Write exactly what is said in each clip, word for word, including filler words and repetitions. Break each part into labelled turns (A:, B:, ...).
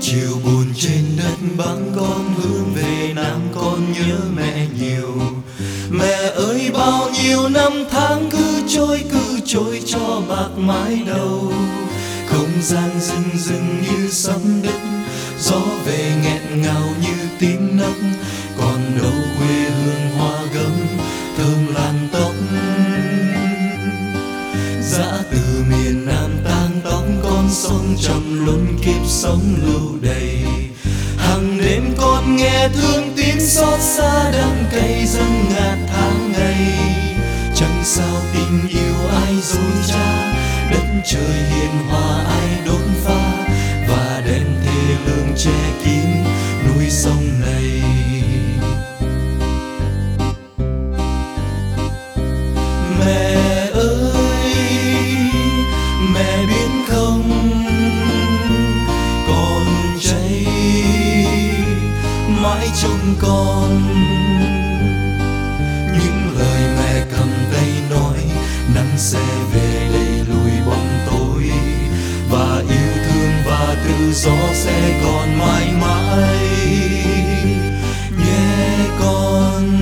A: chiều buồn trên đất Bắc con hướng về Nam con nhớ mẹ nhiều. Mẹ ơi bao nhiêu năm tháng cứ trôi cứ trôi cho bạc mái đầu. Không gian rừng rừng như sắp đứt, gió về nghẹn ngào như tiếng nấc. Còn đâu quê hương hoa gấm thơm làn tóc. Dã từ miền Nam tang tóc con sông trầm luân kiếp sống lưu đầy. Hàng đêm con nghe thương tiếng xót xa đắng cay dâng ngạt tháng ngày. Chẳng sao tình yêu ai dối trá, đất trời hiền hòa ai đốt pha, và đèn thề lương che kín núi sông này. Mẹ ơi, mẹ biết không, con cháy mãi trong con. Những lời mẹ cầm tay nói, nắng sẽ về đầy lùi bóng tối, và yêu thương và tự do sẽ còn mãi mãi nhé con.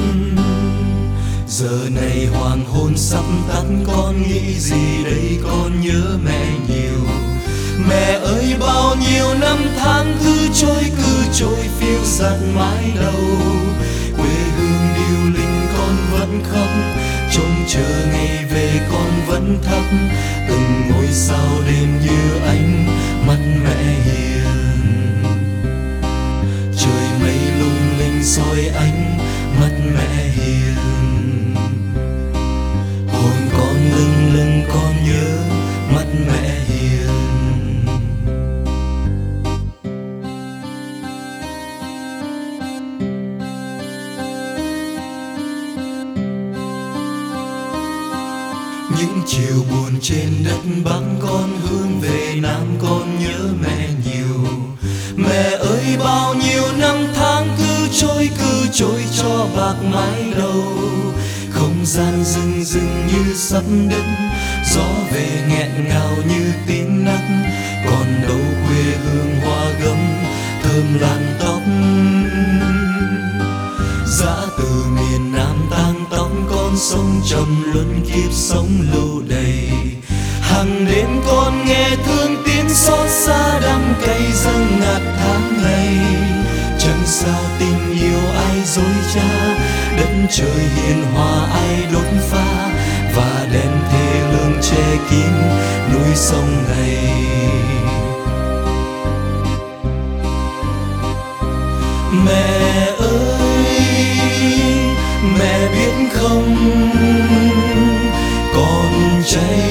A: Giờ này hoàng hôn sắp tắt, con nghĩ gì đây, con nhớ mẹ nhiều. Mẹ ơi bao nhiêu năm tháng cứ trôi cứ trôi phiêu dạt mãi đầu. Quê hương điêu linh con vẫn khóc, trông chờ ngày về con vẫn thắp. Từng ngôi sao đêm như ánh mắt mẹ hiền. Trời mây lung linh soi ánh mắt mẹ hiền. Hồn con lưng lưng con nhớ mắt mẹ hiền. Những chiều buồn trên đất Bắc con hướng về Nam con nhớ mẹ nhiều. Mẹ ơi bao nhiêu năm tháng cứ trôi cứ trôi cho bạc mái đầu. Không gian rừng rừng như sắp đứt, gió về nghẹn ngào như tiếng nấc. Còn đâu quê hương hoa gấm thơm làn tóc. Dã từ miền Nam tang tóc con sông trầm luân kiếp sống lưu đầy. Hàng đêm con nghe thương tiếng xót xa đắng cay dâng ngạt tháng ngày. Chẳng sao tình yêu ai dối trá, đất trời hiền hòa ai đốt pha, và đèn thề lương che kín núi sông này. Mẹ ơi, mẹ biết không, con cháy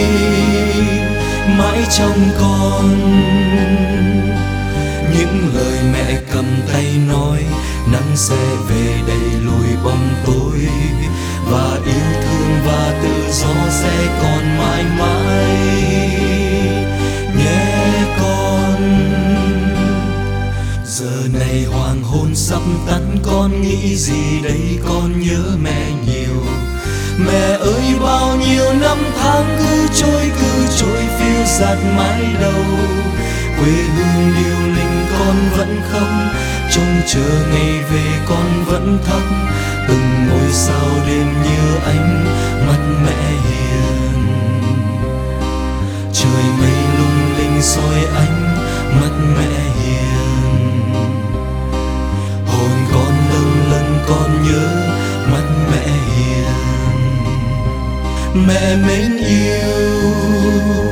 A: mãi trong con. Những lời mẹ cầm tay nói, nắng sẽ về đầy lùi bóng tối, và yêu thương và tự do sẽ còn mãi mãi nhé con. Giờ này hoàng hôn sắp tắt, con nghĩ gì đây, con nhớ mẹ nhiều. Mẹ ơi bao nhiêu năm tháng cứ trôi cứ trôi phiêu dạt mãi đầu. Quê hương điêu linh con vẫn khóc, trông chờ ngày về con vẫn thắp. Từng ngôi sao đêm như ánh mắt mẹ hiền. Trời mây lung linh soi ánh mắt mẹ hiền. Hồn con lâng lâng con nhớ mắt mẹ hiền. Mẹ mến yêu